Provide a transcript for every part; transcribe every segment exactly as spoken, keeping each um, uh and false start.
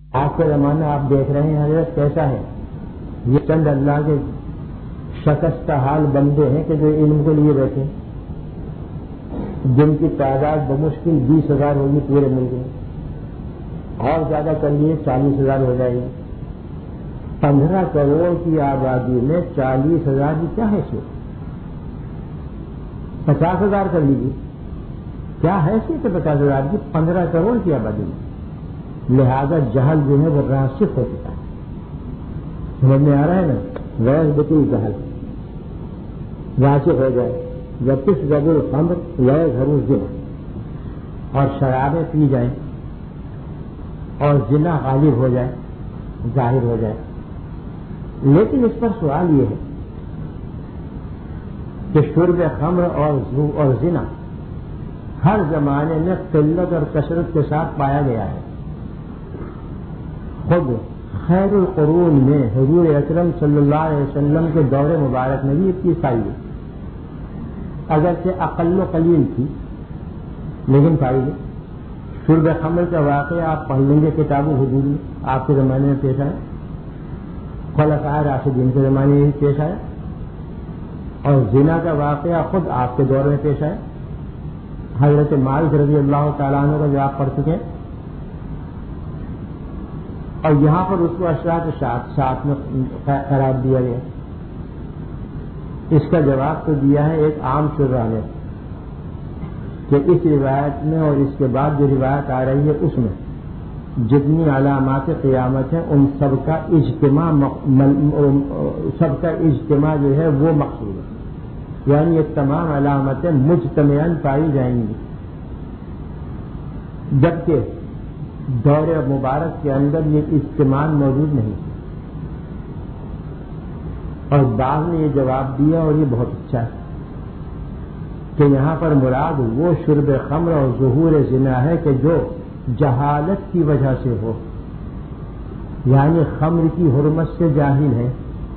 آج کا زمانہ آپ دیکھ رہے ہیں حضرت کیسا ہے. یہ چند اللہ کے شکستہ حال بندے ہیں کہ جو علم کے لیے بیٹھے، جن کی تعداد بمشکل بیس ہزار ہوگی پورے ملک میں، اور زیادہ کر لیے چالیس ہزار ہو جائے گی. پندرہ کروڑ کی آبادی میں چالیس ہزار کی کیا حیثیت؟ پچاس ہزار کر لیجیے، کیا حیثیت ہے پچاس ہزار کی پندرہ کروڑ کی آبادی میں؟ لہذا جہل جو ہے وہ راسخ ہو چکا ہے. سمجھ میں آ رہا ہے نا؟ غیر بطول جہل راسخ ہو جائے. جب کس جب الخمر لئے گھر زنا، اور شرابیں پی جائیں اور زنا غالب ہو جائے، ظاہر ہو جائے. لیکن اس پر سوال یہ ہے کہ شرب خمر اور اور زنا ہر زمانے میں قلت اور کثرت کے ساتھ پایا گیا ہے. خود خیر القرون میں حضور اکرم صلی اللہ علیہ وسلم کے دور مبارک میں بھی اتنی پائی گئی، اگرچہ اقل و قلیل تھی لیکن پائی گئی. شرب خمر کا واقعہ آپ پڑھ لیں گے کتاب الحدود میں، آپ کے زمانے میں پیش آیا، خلفائے راشدین کے زمانے میں پیش آیا، اور زنا کا واقعہ خود آپ کے دور میں پیش آیا. حضرت مالک رضی اللہ تعالیٰ عنہ کا جو آپ پڑھ چکے ہیں، اور یہاں پر اس کو اشراط ساتھ ساتھ میں قرار دیا گیا. اس کا جواب تو دیا ہے ایک عام شرح نے کہ اس روایت میں اور اس کے بعد جو روایت آ رہی ہے اس میں جتنی علامات قیامت ہیں ان سب کا اجتماع سب کا اجتماع جو ہے وہ مقصود ہے، یعنی یہ تمام علامتیں مجتمعاً پائی جائیں گی. جبکہ دور مبارک کے اندر یہ اجتماع موجود نہیں تھی. اور بعض نے یہ جواب دیا اور یہ بہت اچھا ہے کہ یہاں پر مراد وہ شرب خمر اور ظہور زنا ہے کہ جو جہالت کی وجہ سے ہو، یعنی خمر کی حرمت سے جاہل ہے،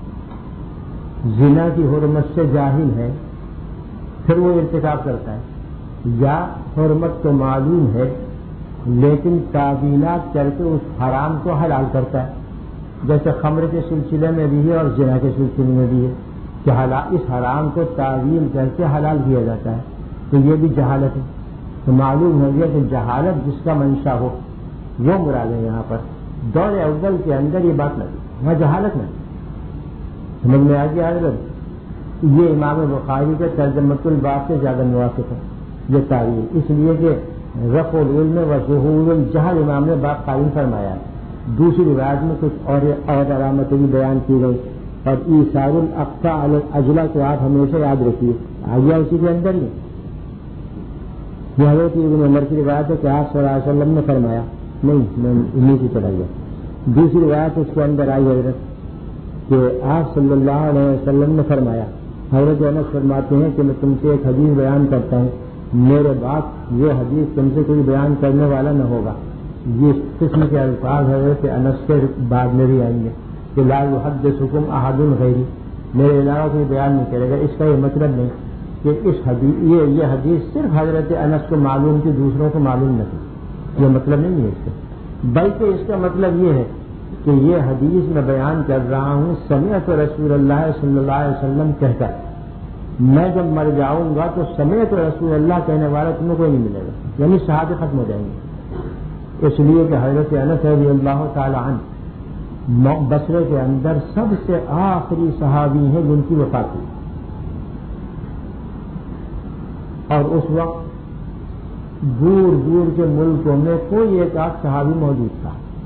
زنا کی حرمت سے جاہل ہے، پھر وہ ارتکاب کرتا ہے. یا حرمت تو معلوم ہے لیکن تعویلات کر کے اس حرام کو حلال کرتا ہے، جیسے خمر کے سلسلے میں بھی ہے اور زنا کے سلسلے میں بھی ہے کہ اس حرام کو تعویل کر کے حلال کیا جاتا ہے. تو یہ بھی جہالت ہے. تو معلوم ہو گیا کہ جہالت جس کا منشا ہو وہ مراد ہے. یہاں پر دور اول کے اندر یہ بات لگی، وہاں جہالت نہیں. سمجھ میں آ گیا حضرت؟ یہ امام بخاری کے ترجمۃ الباب سے زیادہ موافق ہے یہ تعویل، اس لیے کہ رفع العلم و ظہور الجہل امام نے بات قائم فرمایا. دوسری روایت میں کچھ اور اور علامتیں بھی بیان کی گئی. اور ایثار الاقصی علی الاجلی کو آپ ہمیشہ یاد رکھیے، آ گیا اسی کے اندر ہی. یہ حضرت ابن عمر کی روایت ہے کہ آپ صلی اللہ علیہ وسلم نے فرمایا، نہیں میں انہیں کی چلا گیا. دوسری روایت اس کے اندر آئی حضرت کہ آپ صلی اللہ علیہ وسلم نے فرمایا. حضرت انس فرماتے ہیں کہ میں تم سے ایک حدیث بیان کرتا ہوں، میرے بعد یہ حدیث تم سے کوئی بیان کرنے والا نہ ہوگا. یہ قسم کے الفاظ حضرت انس کے بعد میں بھی آئیں گے کہ لا یحدثکم احد غیری، میرے علاوہ کوئی بیان نہیں کرے گا. اس کا یہ مطلب نہیں کہ اس حدیث یہ یہ حدیث صرف حضرت انس کو معلوم تھی، دوسروں کو معلوم نہ تھی. یہ مطلب نہیں ہے اس کا، بلکہ اس کا مطلب یہ ہے کہ یہ حدیث میں بیان کر رہا ہوں سمعت رسول اللہ صلی اللہ علیہ وسلم کہتا ہے. میں جب مر جاؤں گا تو سمعت رسول اللہ کہنے والا تمہیں کوئی نہیں ملے گا، یعنی صحابے ختم ہو جائیں گے. اس لیے کہ حضرت انس رضی اللہ تعالی عنہ بصرے کے اندر سب سے آخری صحابی ہیں جن کی وفات ہوئی، اور اس وقت دور دور کے ملکوں میں کوئی ایک آدھ صحابی موجود تھا.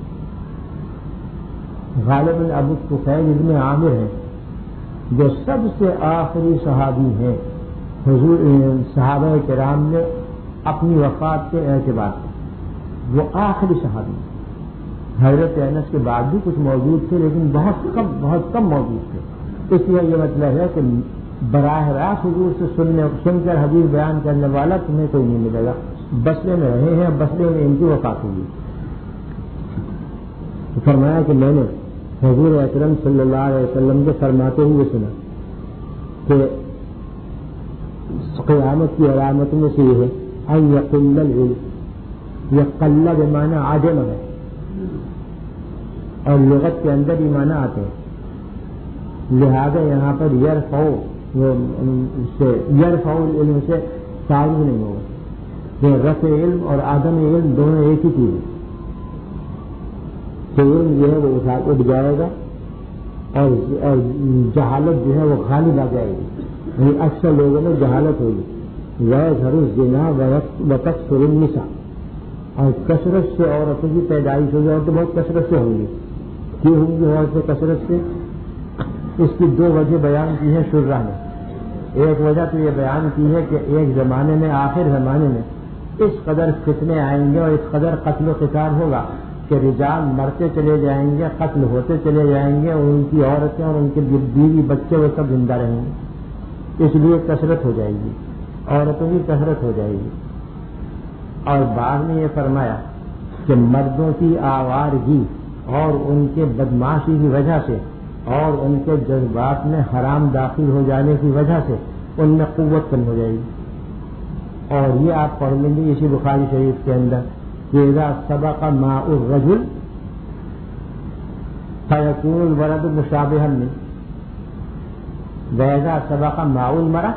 غالباً ابو طفیل ابن عامر ہیں جو سب سے آخری صحابی ہیں حضور صحابہ کرام نے اپنی وفات کے اعتبار سے، وہ آخری صحابی ہیں. حضرت انس کے بعد بھی کچھ موجود تھے لیکن بہت کم بہت کم موجود تھے. اس لیے یہ مطلب ہے کہ براہ راست حضور سے سننے سن کر حدیث بیان کرنے والا تمہیں کوئی نہیں ملے گا. بصرے میں رہے ہیں، بصرے میں ان کی وفات ہوئی. فرمایا کہ میں نے حضور اکرم صلی اللہ علیہ وسلم کے فرماتے ہوئے سنا کہ قیامت کی علامت میں سے یہ ہے ان یقل العلم، یہ قلہ بمعنی عدم ہے، اور لغت کے اندر ہی معنی آتے ہیں، لہذا یہاں پر یرفع سے یرفع علم سے تعارف نہیں ہوگا کہ رفع علم اور عدم علم دونوں ایک ہی چیز ہے، کہ علم جو ہے وہ اٹھ جائے گا اور جہالت جو ہے وہ غالب آ جائے گی، یعنی اکثر لوگوں میں جہالت ہوگی، وَيَظْهَرُ الزِّنَا وَتَكْثُرُ النِّسَاءُ، اور کثرت سے عورتوں کی پیدائش ہوگی، اور تو بہت کثرت سے ہوں گی۔ کیوں ہوں گی عورتیں کثرت سے؟ اس کی دو وجہ بیان کی ہے شرح نے۔ ایک وجہ تو یہ بیان کی ہے کہ ایک زمانے میں، آخر زمانے میں اس قدر فتنے آئیں گے اور اس قدر قتل و قتال ہوگا کہ رجال مرتے چلے جائیں گے، قتل ہوتے چلے جائیں گے، اور ان کی عورتیں اور ان کے بیوی بچے وہ سب زندہ رہیں گے، اس لیے کثرت ہو جائے گی، عورتوں کی کثرت ہو جائے گی۔ اور بعد میں یہ فرمایا کہ مردوں کی آوارگی اور ان کے بدماشی کی وجہ سے اور ان کے جذبات میں حرام داخل ہو جانے کی وجہ سے ان میں قوت کم ہو جائے گی۔ اور یہ آپ پڑھ لیں گے اسی بخاری شریف کے اندر کہ اذا سبق ماء الرجل فيكون الولد مشابها منه واذا سبق ماء المرأة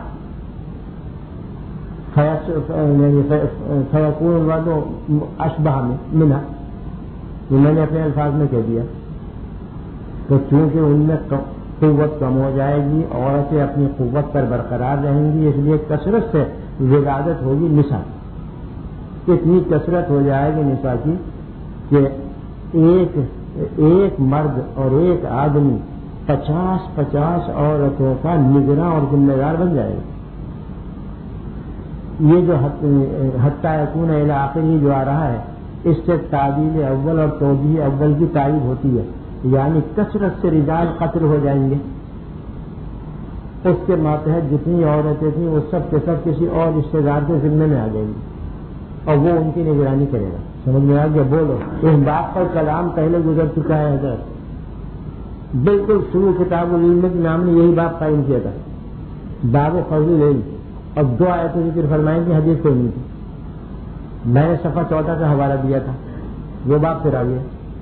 فيكون الولد اشبه منها۔ یہ میں نے اپنے الفاظ میں کہہ دیا، تو چونکہ ان میں قوت کم ہو جائے گی، عورتیں اپنی قوت پر برقرار رہیں گی، اس لیے کثرت سے ولادت ہوگی نساء، اتنی کثرت ہو جائے گی نساء کی کہ ایک ایک مرد اور ایک آدمی پچاس پچاس عورتوں کا نگراں اور ذمہ دار بن جائے گا۔ یہ جو حتی یکون الی آخری جو آ رہا ہے، اس سے تعبیر اول اور توجیہ اول کی تعریف ہوتی ہے، یعنی کثرت سے رجال قتل ہو جائیں گے، اس کے ماتحت جتنی عورتیں تھیں وہ سب کے سب کسی اور رشتے دار کے ذمے میں آ جائیں گی اور وہ ان کی نگرانی کرے گا۔ سمجھ میں آ گیا؟ بولو، اس بات پر کلام پہلے گزر چکا ہے حضرت، بالکل شروع کتاب العلم کے نام نے یہی بات قائم کیا تھا، باب فضل العلم، اور دو آیتیں ذکر فرمائیں کہ حدیث کوئی نہیں تھی، میں نے صفحہ چودہ کا حوالہ دیا تھا، وہ بات پھر آ گیا۔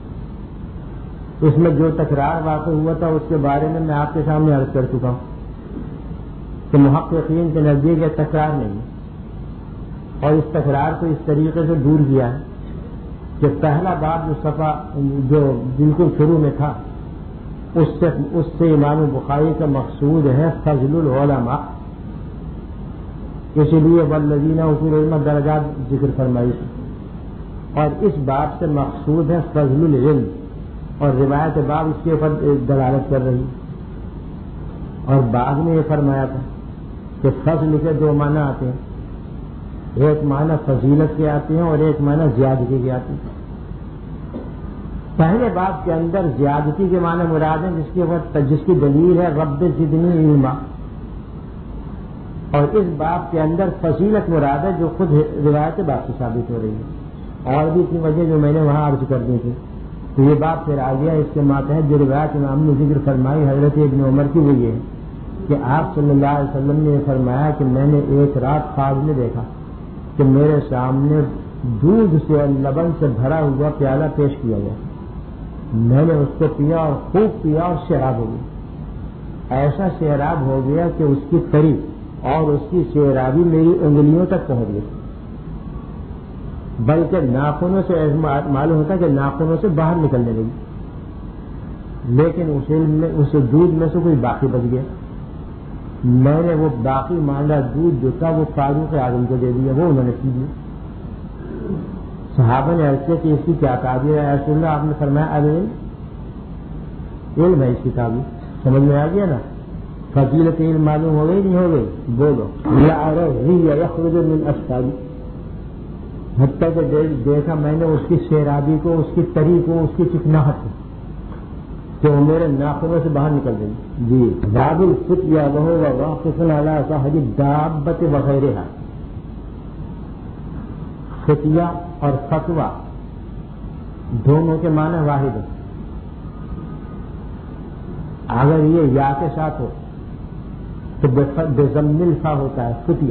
اس میں جو تکرار واقع ہوا تھا اس کے بارے میں میں آپ کے سامنے عرض کر چکا ہوں کہ محققین کے نزدیک یہ تکرار نہیں ہے، اور اس تکرار کو اس طریقے سے دور کیا ہے کہ پہلا باب جو صفحہ جو بالکل شروع میں تھا اس سے اس سے امام بخاری کا مقصود ہے فضل العلماء، اسی لیے والذین اوتوا العلم درجات ذکر فرمائی تھی، اور اس باب سے مقصود ہے فضل العلم، اور روایت باب اس کے اوپر دلالت کر رہی، اور بعد میں یہ فرمایا تھا کہ فضل کے دو معنی آتے ہیں، ایک معنی فضیلت کے آتے ہیں اور ایک معنی زیادتی کے آتے ہیں۔ پہلے باب کے اندر زیادتی کے معنی مراد ہیں جس کے جس کی دلیل ہے رب زدنی علما، اور اس باب کے اندر فضیلت مراد ہے جو خود روایت باب سے ثابت ہو رہی ہے، اور بھی کی وجہ جو میں نے وہاں عرض کر دی تھی، تو یہ بات پھر آ گیا اس کے ماتحت جو روایت امام نے ذکر فرمائی حضرت ابن عمر کی، وہ یہ ہے کہ آپ صلی اللہ علیہ وسلم نے فرمایا کہ میں نے ایک رات خواب میں دیکھا کہ میرے سامنے دودھ سے اور لبن سے بھرا ہوا پیالہ پیش کیا گیا، میں نے اس کو پیا اور خوب پیا اور سیراب ہو گیا، ایسا سیراب ہو گیا کہ اس کی تری اور اس کی سیرابی میری انگلیوں تک پہنچ گئی، بلکہ ناخنوں سے معلوم ہوتا کہ ناخنوں سے باہر نکلنے لگی، لیکن اس علم میں اس دودھ میں سے کوئی باقی بچ گیا، میں نے وہ باقی ماندہ دودھ جو تھا وہ فاروق اعظم کو دے دیا، وہ انہوں نے پی لیا۔ صحابہ نے عرض کیا کہ اس کی کیا تعبیر ہے رسول اللہ؟ آپ نے فرمایا العلم، علم ہے اس کی تعبیر، سمجھ میں آ گیا نا؟ فضیلت علم معلوم ہو گئی نہیں ہو گئی؟ بولو یخرج من اسفاری، حتیٰ کہ دیکھا میں نے اس کی سیرابی کو، اس کی تری کو، اس کی چکناہٹ کو کہ وہ میرے ناخنوں سے باہر نکل گئی۔ جی باب الفتیہ وہو واقف علی صاحب الدابۃ وغیرہ، فتیہ اور فتویٰ دونوں کے معنی واحد ہیں، اگر یہ یا کے ساتھ ہو تو بضم الفا ہوتا ہے فتیہ،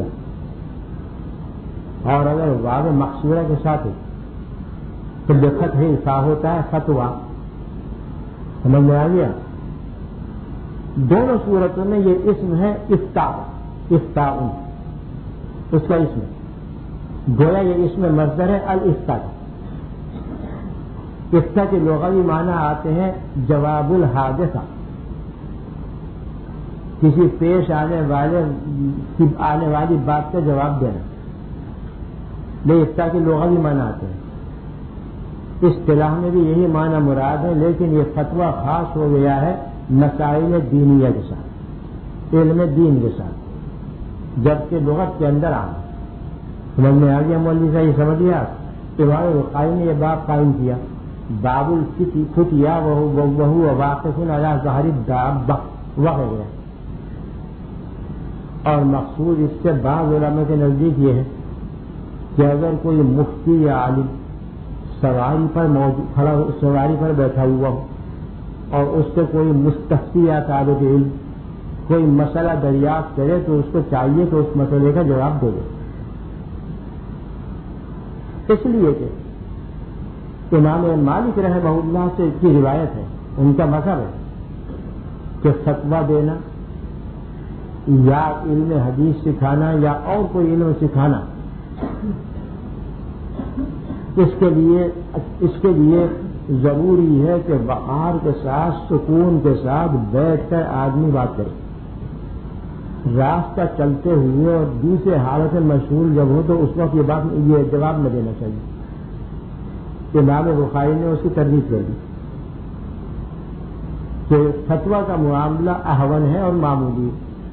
اور اگر واو مقصورہ کے ساتھ ہو تو بفتح الفا ہوتا ہے فتویٰ۔ سمجھ میں آ گیا؟ دونوں صورتوں میں یہ اسم ہے افتاء، افتاء اس کا اسم ہے، گویا یہ اسم مصدر ہے الافتاء۔ افتاء کے لغوی معنی آتے ہیں جواب الحادثہ، کسی پیش آنے والے آنے والی بات کا جواب دینا، یہ افتاء کے لغوی معنی آتے ہیں۔ اصطلاح میں بھی یہی معنی مراد ہے، لیکن یہ فتویٰ خاص ہو گیا ہے مسائل دینیہ کے ساتھ، علم دین کے ساتھ، جبکہ لغت کے اندر آنا۔ سمجھ میں آ گیا مولوی صاحب؟ یہ سمجھ لیا؟ امام بخاری نے یہ باب قائم کیا، باب الفتیا وہو واقف علی ظاہر الدابہ وغیرہ، اور مقصود اس سے بعض علماء کے نزدیک یہ ہے کہ اگر کوئی مفتی یا عالم سواری پر موجود کھڑا سواری پر بیٹھا ہوا ہو اور اس سے کوئی مستفتی یا طالب علم کوئی مسئلہ دریافت کرے تو اس کو چاہیے کہ اس مسئلے کا جواب دے دے، اس لیے کہ امام مالک رحمہ اللہ سے کی روایت ہے، ان کا مذہب ہے کہ فتویٰ دینا یا علم حدیث سکھانا یا اور کوئی علم سکھانا، اس کے لیے اس کے لیے ضروری ہے کہ وقار کے ساتھ سکون کے ساتھ بیٹھ کر آدمی بات کرے۔ راستہ چلتے ہوئے اور دوسرے حالت میں مشغول جب ہو تو اس وقت یہ بات یہ جواب نہ دینا چاہیے۔ امام بخاری نے اس کی تردید کر دی کہ فتویٰ کا معاملہ احون ہے اور معمولی،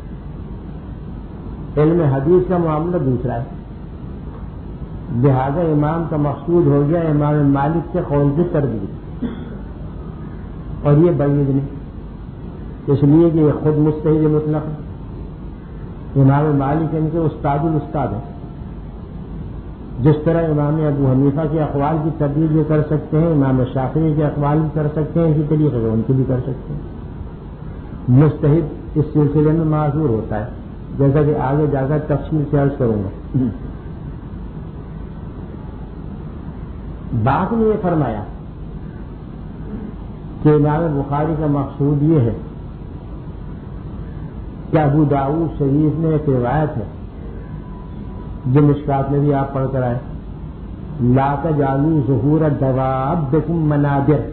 علم حدیث کا معاملہ دوسرا ہے، لہذا امام کا مقصود ہو گیا امام مالک کے قول کی تردید، اور یہ بعید نہیں، اس لیے کہ یہ خود مجتہد مطلق ہے۔ امام مالک ان کے استاد الاستاد ہیں، جس طرح امام ابو حنیفہ کے اقوال کی تردید بھی کر سکتے ہیں، امام شافعی کے اقوال بھی کر سکتے ہیں، اسی طریقے سے ان کی بھی کر سکتے ہیں۔ مجتہد اس سلسلے میں معذور ہوتا ہے، جیسا کہ آگے جا کر تفصیل سے عرض کروں گا۔ بعد میں یہ فرمایا کہ امام بخاری کا مقصود یہ ہے کہ ابو داؤد شریف میں ایک روایت ہے جو مشکات میں بھی آپ پڑھ کر آئے، لا تجعلوا ظہور دوابکم منابر،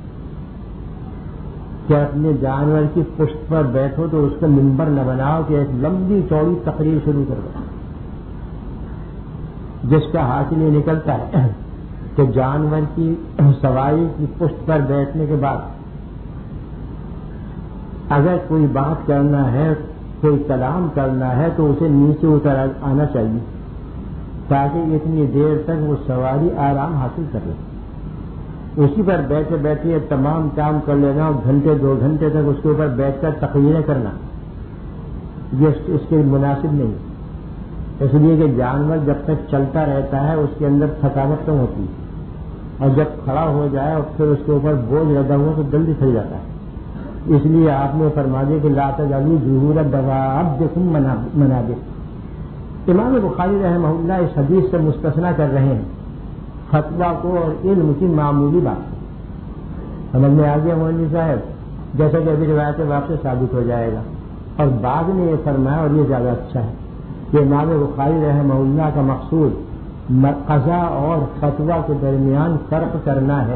کہ اپنے جانور کی پشت پر بیٹھو تو اس کا منبر نہ بناؤ کہ ایک لمبی چوڑی تقریر شروع کر دو، جس کا حاصل یہ نکلتا ہے کہ جانور کی سواری کی پشت پر بیٹھنے کے بعد اگر کوئی بات کرنا ہے، کوئی کلام کرنا ہے تو اسے نیچے اتر آنا چاہیے تاکہ اتنی دیر تک وہ سواری آرام حاصل کر لے۔ اسی پر بیٹھے بیٹھے تمام کام کر لینا اور گھنٹے دو گھنٹے تک اس کے اوپر بیٹھ کر تقریریں کرنا یہ اس کے مناسب نہیں، اس لیے کہ جانور جب تک چلتا رہتا ہے اس کے اندر تھکاوٹ کم ہوتی ہے، اور جب کھڑا ہو جائے اور پھر اس کے اوپر بوجھ لگا ہوا تو جلدی تھک جاتا ہے۔ اس لیے آپ نے فرما دیا کہ لا تجعلوا ظہور دوابکم منابر۔ امام بخاری رحمہ اللہ اس حدیث سے مستثنیٰ کر رہے ہیں فتویٰ کو اور علم کی معمولی بات، سمجھ میں آ گیا مولوی صاحب؟ جیسا کہ ابھی روایت واپس ثابت ہو جائے گا۔ اور بعد میں یہ فرمایا، اور یہ زیادہ اچھا ہے، کہ امام بخاری رحمہ اللہ کا مقصود قضا اور فتویٰ کے درمیان فرق کرنا ہے،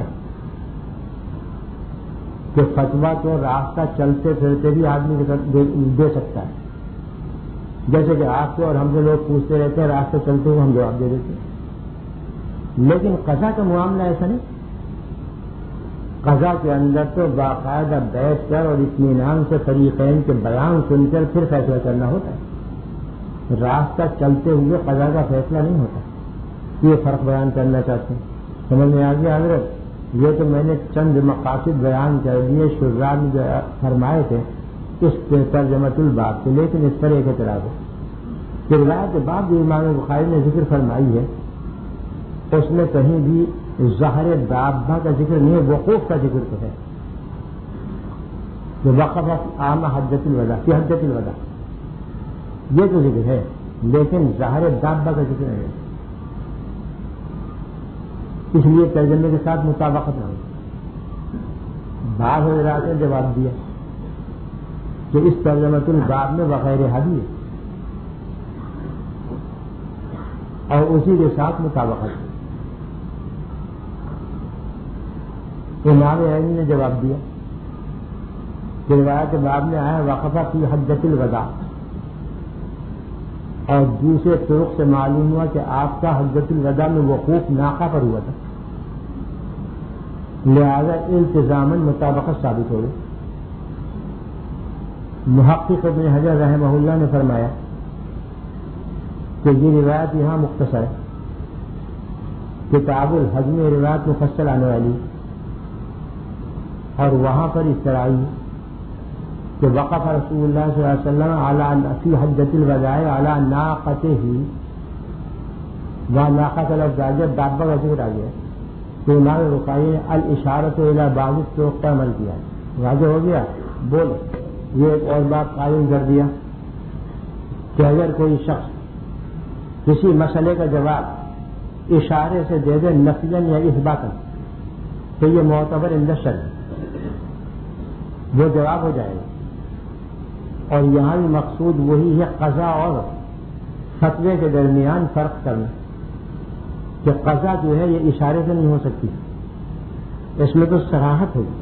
کہ فتویٰ کو راستہ چلتے پھرتے بھی آدمی دے سکتا ہے، جیسے کہ آپ سے اور ہم سے لوگ پوچھتے رہتے ہیں، راستہ چلتے ہوئے ہم جواب دے دیتے ہیں، لیکن قضا کا معاملہ ایسا نہیں۔ قضا کے اندر تو باقاعدہ بیٹھ کر اور اطمینان سے فریقین کے بیان سن کر پھر فیصلہ کرنا ہوتا ہے، راستہ چلتے ہوئے قضا کا فیصلہ نہیں ہوتا۔ یہ فرق بیان کرنا چاہتے ہیں، سمجھ میں آ گیا حضرت؟ یہ تو میں نے چند مقاصد بیان کر دیے، شراح نے فرمائے تھے اس ترجمۃ الباب سے، لیکن اس پر ایک اعتراض ہے کہ روایت کے بعد جو امام بخاری نے ذکر فرمائی ہے اس میں کہیں بھی ظاہر دابہ کا ذکر نہیں ہے، وقوف کا ذکر تو ہے، جو وقف عام حجۃ الوداع کی حجۃ الوداع یہ تو ذکر ہے، لیکن ظاہر دابہ کا ذکر نہیں ہے، اس لیے ترجمے کے ساتھ مطابقت نہ ہو۔ بعض حضرات نے جواب دیا کہ اس ترجمۃ الباب میں بغیر حدیث اور اسی کے ساتھ مطابقت. امام عینی نے جواب دیا کہ روایت باب میں آیا وقفہ فی حجۃ الوداع، اور دوسرے طرق سے معلوم ہوا کہ آپ کا حجۃ الوداع میں وقوف ناقہ پر ہوا تھا، لہذا التزاماً مطابقت ثابت ہو گئی. محقق ابن حجر رحمہ اللہ نے فرمایا کہ یہ روایت یہاں مختصر ہے، کتاب الحج میں روایت مفصل آنے والی، اور وہاں پر اس طرح آئی کہ وقف رسول اللہ صلی اللہ علیہ وسلم علی فی حجۃ الوداع علی ناقتہ، وہاں ناقہ کا لفظ آ گیا، دابہ کا ذکر آ گیا، تو امام رفاعی نے الاشارۃ الی بعض الطرق پر عمل کیا. واضح ہو گیا. بول یہ ایک اور بات قائم کر دیا کہ اگر کوئی شخص کسی مسئلے کا جواب اشارے سے دے دے نفیاً یا اثباتاً تو یہ معتبر عند الشرع، وہ جواب ہو جائے گا. اور یہاں بھی مقصود وہی ہے قضا اور فتوے کے درمیان فرق کرنا، کہ قضا جو ہے یہ اشارے سے نہیں ہو سکتی، اس میں تو صراحت ہوگی،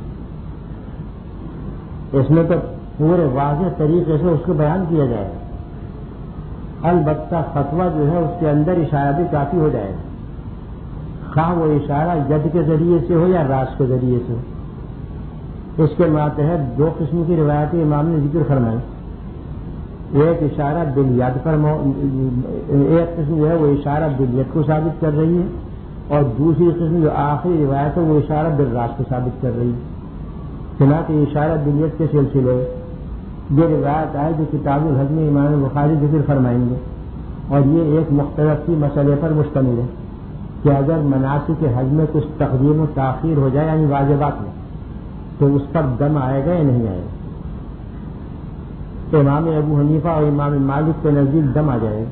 اس میں تو پورے واضح طریقے سے اس کو بیان کیا جائے گا. البتہ فتویٰ جو ہے اس کے اندر اشارہ بھی کافی ہو جائے گا، خواہ وہ اشارہ ید کے ذریعے سے ہو یا راز کے ذریعے سے ہو. اس کے ماتحت دو قسم کی روایتی امام نے ذکر فرمائی، ایک اشارہ بالیاد پر مو... ایک قسم جو ہے وہ اشارہ بالیاد کو ثابت کر رہی ہے، اور دوسری قسم جو آخری روایت ہے وہ اشارہ بالراز کو ثابت کر رہی ہے. چنانچہ اشارہ بالیاد کے سلسلے یہ روایت آئے جو کتاب الحج میں امام بخاری ذکر فرمائیں گے، اور یہ ایک مختلف کی مسئلے پر مشتمل ہے کہ اگر مناسک حج میں کچھ تقدیم و تاخیر ہو جائے یعنی واجبات میں، تو اس پر دم آئے گا یا نہیں آئے گا. امام ابو حنیفہ اور امام مالک کے نزدیک دم آ جائے گا،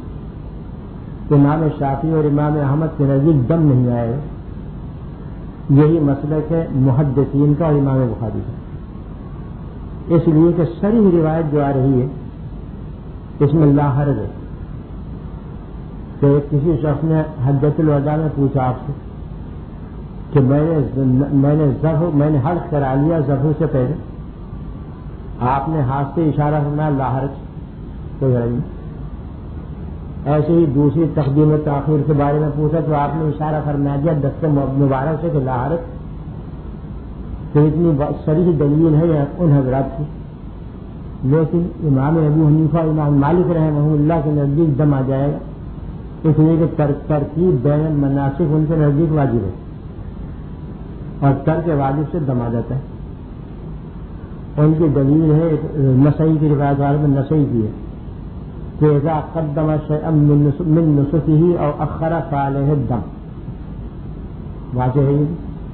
امام شافعی اور امام احمد کے نزدیک دم نہیں آئے گا. یہی مسلک ہے محدثین کا اور امام بخاری کا، اس لیے کہ صریح روایت جو آ رہی ہے اس میں لا حرج ہے. کہ کسی شخص نے حجۃ الوداع میں پوچھا آپ سے کہ میں نے میں نے ذبح میں نے حلق کرا لیا ذبح سے پہلے، آپ نے ہاتھ سے اشارہ فرمایا لا حرج، کوئی حرج نہیں. ایسے ہی دوسری تقدیم و تاخیر کے بارے میں پوچھا تو آپ نے اشارہ فرما دیا دست مبارک سے کہ لا حرج. تو اتنی صریح دلیل ہے ان حضرات کی. لیکن امام ابو حنیفہ امام مالک رحمہ اللہ کے نزدیک دم آ جائے گا، اس لیے کہ ترتیب بین المناسک ان کے نزدیک واجب ہے، اور ترک واجب سے دم آ جاتا ہے. ان کی دلیل ہے نسائی کی روایت والے میں نسائی کی ہے کہ اذا قدم شیئا من نسکہ او اخر فعلیہ الدم. واضح ہے،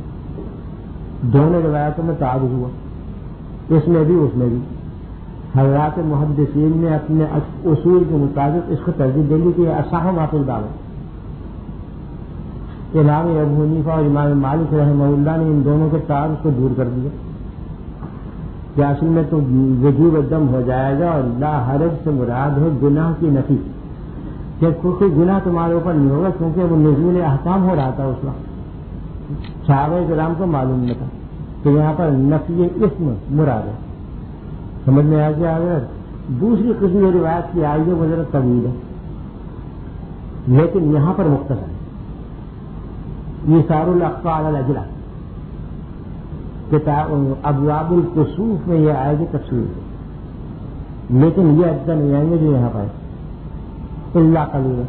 دونوں روایتوں میں تعارض ہوا، اس میں بھی اس میں بھی. حضرات محدثین نے اپنے اصول کے مطابق اس کو ترجیح دے دی کہ یہ اصح ما فی الباب ہے. امام ابو حنیفہ اور امام مالک رحمہ اللہ نے ان دونوں کے تعارض کو دور کر دیا کہ اصل میں تو وجوب دم ہو جائے گا، اور لا حرج سے مراد ہے گناہ کی نفی، کہ کوئی گناہ تمہارے اوپر نہیں ہوگا، کیونکہ وہ نزول احکام ہو رہا تھا اس وقت، صحابہ کرام کو معلوم نہیں تھا. تو یہاں پر نفی اسم مراد ہے. سمجھ میں آ گیا؟ اگر دوسری قسم روایت کی آئی ہے وہ ذرا طویل ہے، لیکن یہاں پر مختصر ہے. ایثار الاقصى علی الاجلہ کتاب ابواب الکسوف میں یہ آئے گی تفصیل، لیکن یہ اجزا نہیں آئیں گے جو یہاں پر الا قلیلا.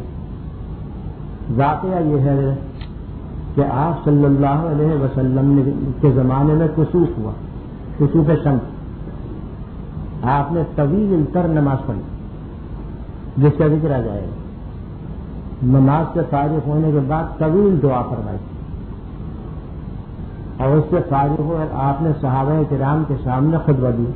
واقعہ یہ ہے کہ آپ صلی اللہ علیہ وسلم کے زمانے میں کسوف ہوا، کسوف شمس. آپ نے طویل تر نماز پڑھی جس کا ذکر آ جائے گا. نماز سے فارغ ہونے کے بعد طویل دعا فرمائی، اور اس سے فارغ ہو آپ نے صحابہ کرام کے سامنے خطبہ دی،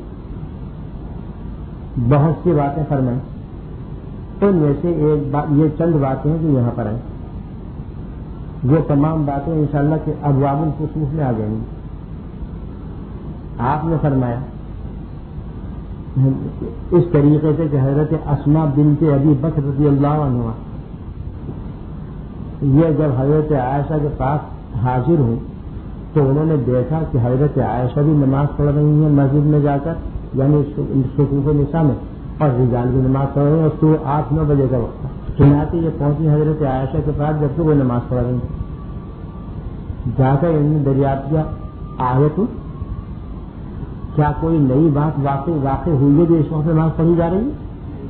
بہت سی باتیں فرمائی. ان میں سے ایک بات یہ چند باتیں ہیں جو یہاں پر ہیں، وہ تمام باتیں انشاءاللہ کے ابواب الکسوف میں آ جائیں گی. آپ نے فرمایا اس طریقے سے کہ حضرت اسماء بنت ابی بکر رضی اللہ عنہ یہ جب حضرت عائشہ کے پاس حاضر ہوں تو انہوں نے دیکھا کہ حضرت عائشہ بھی نماز پڑھ رہی ہیں مسجد میں جا کر، یعنی صفوف نساء میں، اور رجال بھی نماز پڑھ رہے ہیں، اور تو آٹھ نو بجے کا وقت تھا۔ چنانچہ یہ پہنچی حضرت عائشہ کے پاس جب سے وہ نماز پڑھ رہی ہیں، جا کر انہوں نے دریافت کیا آیت کیا کوئی نئی بات واقع واقع ہوئی ہے جو اس وقت نماز پڑھی جا رہی ہے؟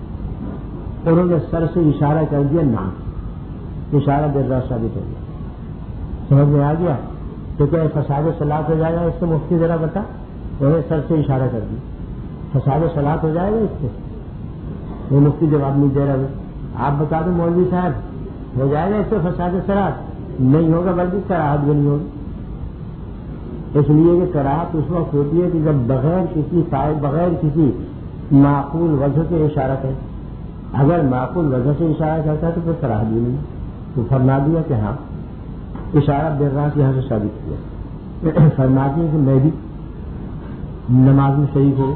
انہوں نے سر سے اشارہ کر دیا نہ، اشارہ دیر رات ثابت ہو گیا۔ سمجھ میں آ گیا؟ تو کیا فساد صلاۃ ہو جائے گا اس سے؟ مفتی ذرا بتا۔ انہوں نے سر سے اشارہ کر دیا، فساد صلاۃ ہو جائے گا اس سے؟ وہ مفتی جواب نہیں دے رہے۔ آپ بتا دیں مولوی صاحب، ہو جائے گا اس سے فساد صلاۃ؟ نہیں ہوگا، بلکہ کراہت بھی نہیں ہوگی۔ اس لیے کہ کراہت اس وقت ہوتی ہے کہ جب بغیر کسی فائد بغیر کسی معقول وجہ سے اشارہ کرے۔ اگر معقول وجہ سے اشارہ کرتا ہے تو پھر کراہت بھی نہیں، تو فرما دیا کہ ہاں اشارہ دیر رات یہاں سے ثابت کیا۔ فرماتی ہے کہ میں بھی نماز میں شریک ہو۔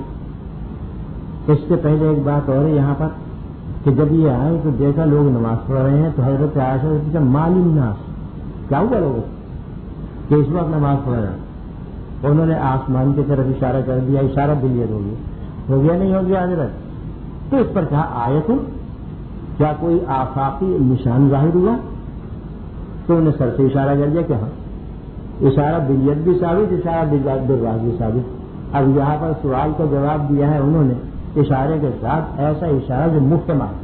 اس سے پہلے ایک بات اور ہے یہاں پر کہ جب یہ آئے تو دیکھا لوگ نماز پڑھ رہے ہیں تو حضرت عائشہ نے پوچھا مال الناس، کیا ہوا لوگوں کہ اس وقت نماز پڑھ رہے ہیں؟ انہوں نے آسمان کی طرف اشارہ کر دیا، اشارہ بلیت ہو گیا، ہو گیا نہیں ہو گیا حضرت؟ تو اس پر کہا آیت کیا کوئی آفاقی نشان ظاہر ہوا؟ تو انہیں سر سے اشارہ کر دیا کہ ہاں اشارہ بلیت بھی ثابت، اشارہ بالراز بھی ثابت۔ اب یہاں پر سوال کا جواب دیا ہے انہوں نے اشارے کے ساتھ ایسا اشارہ جو محتمل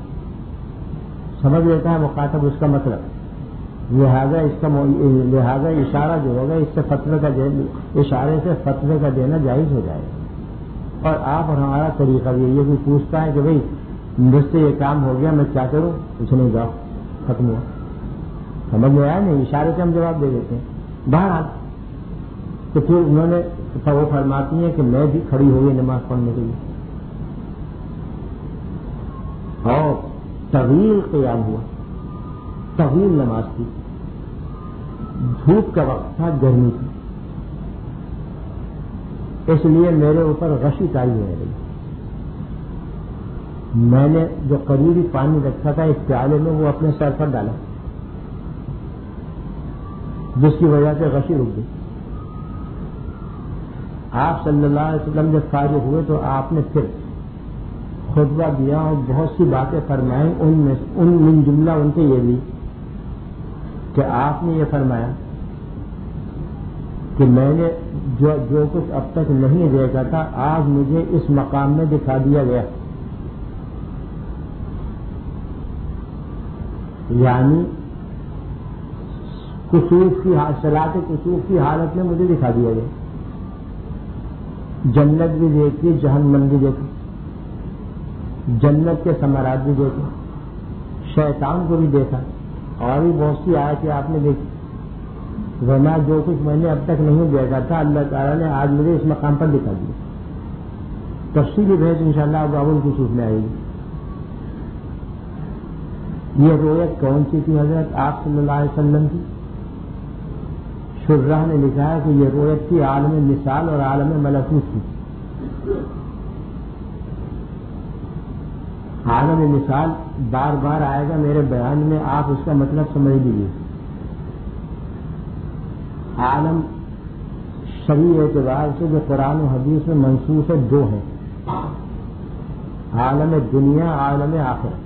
سمجھ لیتا ہے مخاطب اس کا مطلب، لہذا اس کا لہذا اشارہ جو ہوگا اس سے فتوے کا اشارے سے فتوے کا دینا جائز ہو جائے گا۔ اور آپ اور ہمارا طریقہ بھی یہ بھی پوچھتا ہے کہ بھئی مجھ سے یہ کام ہو گیا میں کیا کروں؟ کچھ نہیں، جاؤ ختم ہوا۔ سمجھ میں آیا نہیں؟ اشارے سے ہم جواب دے دیتے ہیں۔ بہرحال تو پھر انہوں نے وہ فرماتی ہیں کہ میں بھی کھڑی ہو گئی نماز پڑھنے کے لیے، اور طویل قیام ہوا، طویل نماز تھی، دھوپ کا وقت تھا، گرمی تھی، اس لیے میرے اوپر غشی تاری ہو گئی۔ میں نے جو قریبی پانی رکھا تھا ایک پیالے میں وہ اپنے سر پر ڈالا، جس کی وجہ سے غشی رک گئی۔ آپ صلی اللہ علیہ وسلم جب فارغ ہوئے تو آپ نے پھر خطبہ دیا اور بہت سی باتیں فرمائیں، ان میں ان من جملہ ان کے یہ بھی کہ آپ نے یہ فرمایا کہ میں نے جو جو کچھ اب تک نہیں دیکھا تھا آج مجھے اس مقام میں دکھا دیا گیا، یعنی کسوف کی صلاۃ کسوف کی حالت میں مجھے دکھا دیا گیا۔ جنت بھی دیکھی، جہنم بھی دیکھی، جنت کے ثمرات بھی دیکھے، شیطان کو بھی دیکھا، اور بھی بہت سی آیتیں آپ نے دیکھی۔ ورنہ جو کچھ میں نے اب تک نہیں دیکھا تھا اللہ تعالیٰ نے آج مجھے اس مقام پر دکھا دیا۔ تفصیلی بحث انشاءاللہ باب الکسوف میں آئے گی۔ یہ روایت کون سی تھی حضرت آپ صلی اللہ علیہ وسلم کی؟ شرح نے لکھا ہے کہ یہ روایت تھی عالم مثال اور عالم ملکوت کی۔ عالم مثال بار بار آئے گا میرے بیان میں، آپ اس کا مطلب سمجھ لیجیے۔ عالم شرعی اعتبار سے جو قرآن و حدیث میں منصوص ہے دو ہیں، عالم دنیا، عالم آخرت۔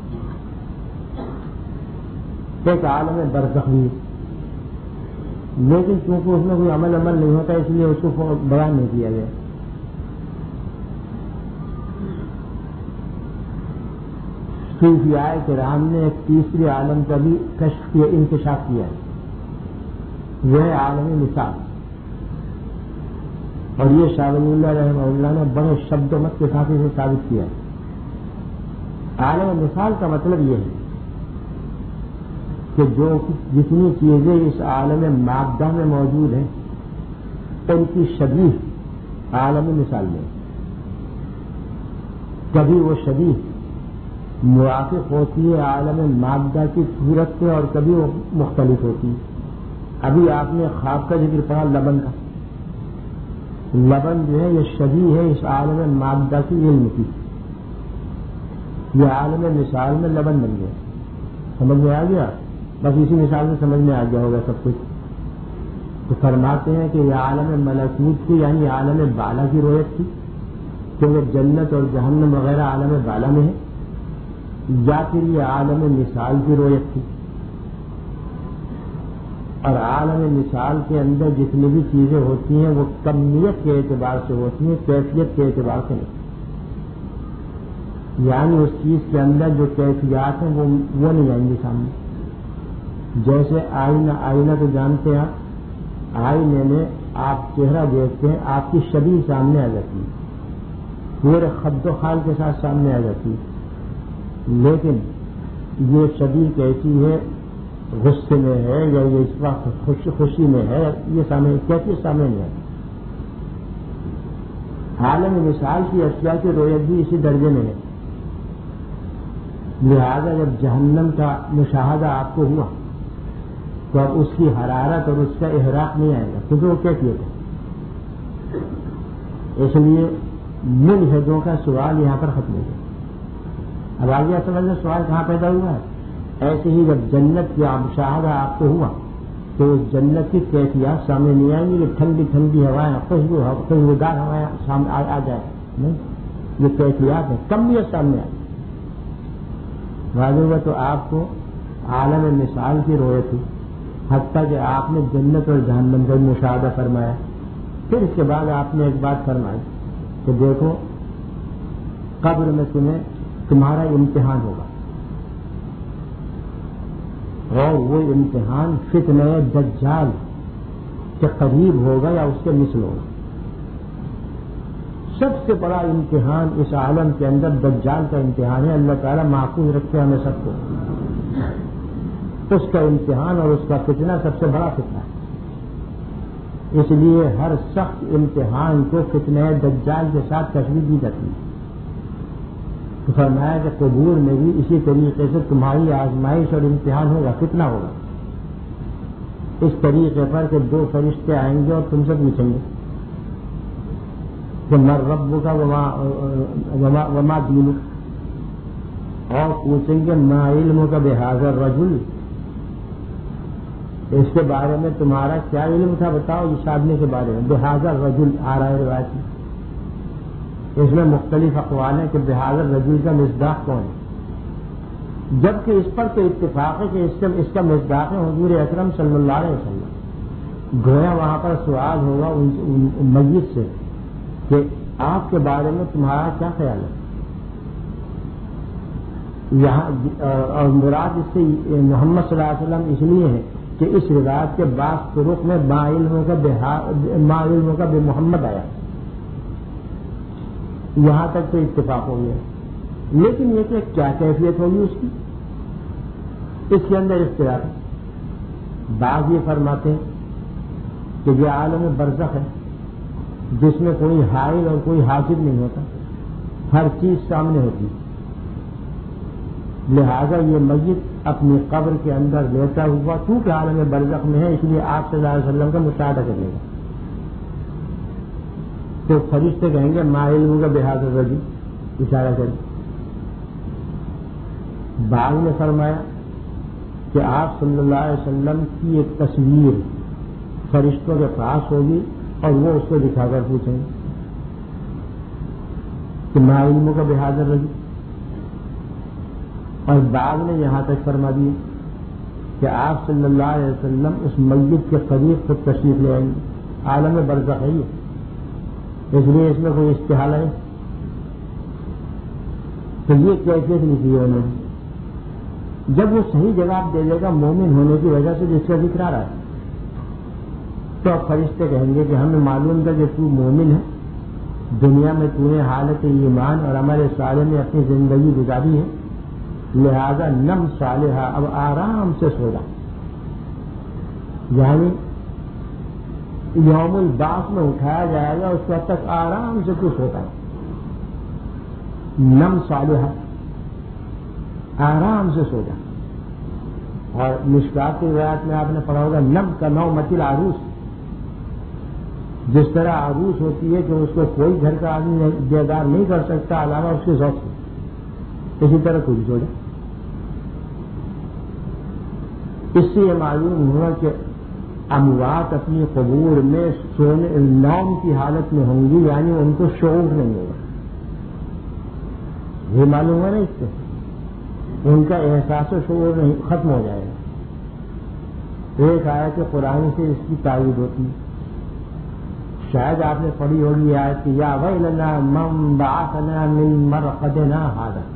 ایک عالم برزخ بھی، لیکن چونکہ اس میں کوئی عمل عمل نہیں ہوتا اس لیے اس کو بیان نہیں کیا گیا۔ صوفیاء کرام نے ایک تیسری عالم کا بھی کشف کیا، انکشاف کیا ہے، وہ ہے عالم مثال، اور یہ شاہ ولی اللہ رحمہ اللہ نے بڑے شبد و مت کے ساتھ اسے ثابت کیا ہے۔ عالم مثال کا مطلب یہ ہے کہ جو جتنی چیزیں اس عالم مادہ میں موجود ہیں ان کی شبیہ عالم مثال میں، کبھی وہ شبیہ موافق ہوتی ہے عالم مادہ کی صورت سے اور کبھی وہ مختلف ہوتی ہے۔ ابھی آپ نے خواب کا ذکر پڑھا لبن کا، لبن جو ہے یہ شبیہ ہے اس عالم مادہ کی علم کی. یہ عالم مثال میں لبن بن گیا. سمجھ میں آ گیا؟ بس اسی مثال میں سمجھ میں آ گیا ہوگا سب کچھ. تو فرماتے ہیں کہ یہ عالم ملکوت کی یعنی عالم بالا کی رویت تھی کیونکہ جنت اور جہنم وغیرہ عالم بالا میں ہے، یا پھر یہ عالم مثال کی رویت تھی. اور عالم مثال کے اندر جتنی بھی چیزیں ہوتی ہیں وہ کمیت کے اعتبار سے ہوتی ہیں، کیفیت کے اعتبار سے نہیں. یعنی اس چیز کے اندر جو کیفیات ہیں وہ وہ نہیں آئیں گی سامنے. جیسے آئینہ آئینہ تو جانتے ہیں، آئینے میں آپ چہرہ دیکھتے ہیں، آپ کی شبیہ سامنے آ جاتی ہے، پورے خد و خال کے ساتھ سامنے آ جاتی ہے. لیکن یہ شبیہ کیسی ہے، غصے میں ہے یا یہ اس وقت خوشی خوشی میں ہے، یہ سامنے کیسی سامنے نہیں آتی. عالم مثال کی اشیاء کی رویت بھی اسی درجے میں ہے. لہذا جب جہنم کا مشاہدہ آپ کو ہوا تو اب اس کی حرارت اور اس کا احراق نہیں آئے گا کیونکہ وہ کیفیت ہے. اس لیے ملحدوں کا سوال یہاں پر ختم ہو گیا. اب آگے سمجھنا سوال کہاں پیدا ہوا ہے. ایسے ہی جب جنت کی مشاہدہ آپ کو ہوا تو اس جنت کی کیفیات سامنے نہیں آئیں گی کہ ٹھنڈی ٹھنڈی ہوائیں خوشبو خوشبودار ہوائیں سامنے آ جائے. نہیں، یہ کیفیات ہے، کمیت سامنے آئی. واضح ہوا تو آپ کو عالم مثال کی رویت تھی، حتیٰ کہ آپ نے جنت اور جہنم کا مشاہدہ فرمایا. پھر اس کے بعد آپ نے ایک بات فرمائی کہ دیکھو قبر میں تمہیں تمہارا امتحان ہوگا، اور وہ امتحان فتنہ دجال کے قریب ہوگا یا اس کے مثل ہوگا. سب سے بڑا امتحان اس عالم کے اندر دجال کا امتحان ہے. اللہ تعالیٰ محفوظ رکھے ہمیں سب کو. اس کا امتحان اور اس کا فتنہ سب سے بڑا فتنہ ہے. اس لیے ہر سخت امتحان کو فتنہ دجال کے ساتھ تشبیہ دی جاتی ہے. تو فرمایا کہ قبور میں بھی اسی طریقے سے تمہاری آزمائش اور امتحان ہوگا، فتنہ ہوگا. اس طریقے پر کہ دو فرشتے آئیں گے اور تم سے پوچھیں گے کہ مر رب کا وما دینک، اور پوچھیں گے ما علم کا بہذا الرجل، اس کے بارے میں تمہارا کیا علم تھا بتاؤ اس آدمی کے بارے میں. بہذا الرجل آ رہا ہے روایت میں. اس میں مختلف اقوال ہیں کہ بہذا الرجل کا مصداق کون ہے، جبکہ اس پر تو اتفاق ہے کہ اس کا اس کا مصداق ہے حضور اکرم صلی اللہ علیہ وسلم. گویا وہاں پر سوال ہوگا ان میت سے کہ آپ کے بارے میں تمہارا کیا خیال ہے. یہاں اور مراد اس سے محمد صلی اللہ علیہ وسلم اس لیے ہے کہ اس روایت کے بعض طرق میں ما علموں کا ما علموں کا بے محمد آیا. یہاں تک تو اتفاق ہو گیا، لیکن یہ کہ کیا کیفیت ہوگی اس کی، اس کے اندر اختلاف ہے. بعض یہ فرماتے ہیں کہ یہ عالم برزخ ہے جس میں کوئی حائل اور کوئی حاجب نہیں ہوتا، ہر چیز سامنے ہوتی. لہذا یہ میت اپنی قبر کے اندر لیتا ہوا کیونکہ عالم برزخ میں ہے، اس لیے آپ صلی اللہ علیہ وسلم کا مشاہدہ کرے گا. تو فرشتے کہیں گے ما علم کا بہذا الرجل، اشارہ کریں. بعض نے فرمایا کہ آپ صلی اللہ علیہ وسلم کی ایک تصویر فرشتوں کے پاس ہوگی اور وہ اس کو دکھا کر پوچھیں گے کہ ما علم کا بہذا الرجل. اور بعض نے یہاں تک فرما دیے کہ آپ صلی اللہ علیہ وسلم اس میت کے قریب خود تشریف لے آئیں گے. عالم برزخ ہے یہ، اس لیے اس میں کوئی استحالہ ہے. تو یہ کیفیت لکھی ہے انہوں نے. جب وہ صحیح جواب دے دے گا مومن ہونے کی وجہ سے جس کا ذکر آ رہا ہے تو اب فرشتے کہیں گے کہ ہمیں معلوم تھا کہ تو مومن ہے، دنیا میں تو نے حالت ایمان اور عمل صالح میں اپنی زندگی گزاری ہے، لہذا نم صالحہ، اب آرام سے سو جا. یعنی یوم البعث میں اٹھایا جائے گا، اس وقت تک آرام سے تو سوتا ہے. نم صالحہ، آرام سے سو جا. اور مشکات کی روایت میں آپ نے پڑھا ہوگا نم کا نو متل عروس، جس طرح عروس ہوتی ہے کہ اس کو کوئی گھر کا آدمی بیدار نہیں کر سکتا علاوہ اس کے ذوق سے، اسی طرح کوئی سو جائے۔ اس سے یہ معلوم ہوا کہ اموات اپنی قبور میں سونے نوم کی حالت میں ہوں گی، یعنی ان کو شعور نہیں ہوگا۔ یہ معلوم ہے نا، اس سے ان کا احساس و شعور نہیں ختم ہو جائے گا۔ ایک آیت قرآن سے اس کی تائید ہوتی ہے، شاید آپ نے پڑھی ہوگی آیت کہ یا ویلنا من بعثنا من مرقدنا ھذا،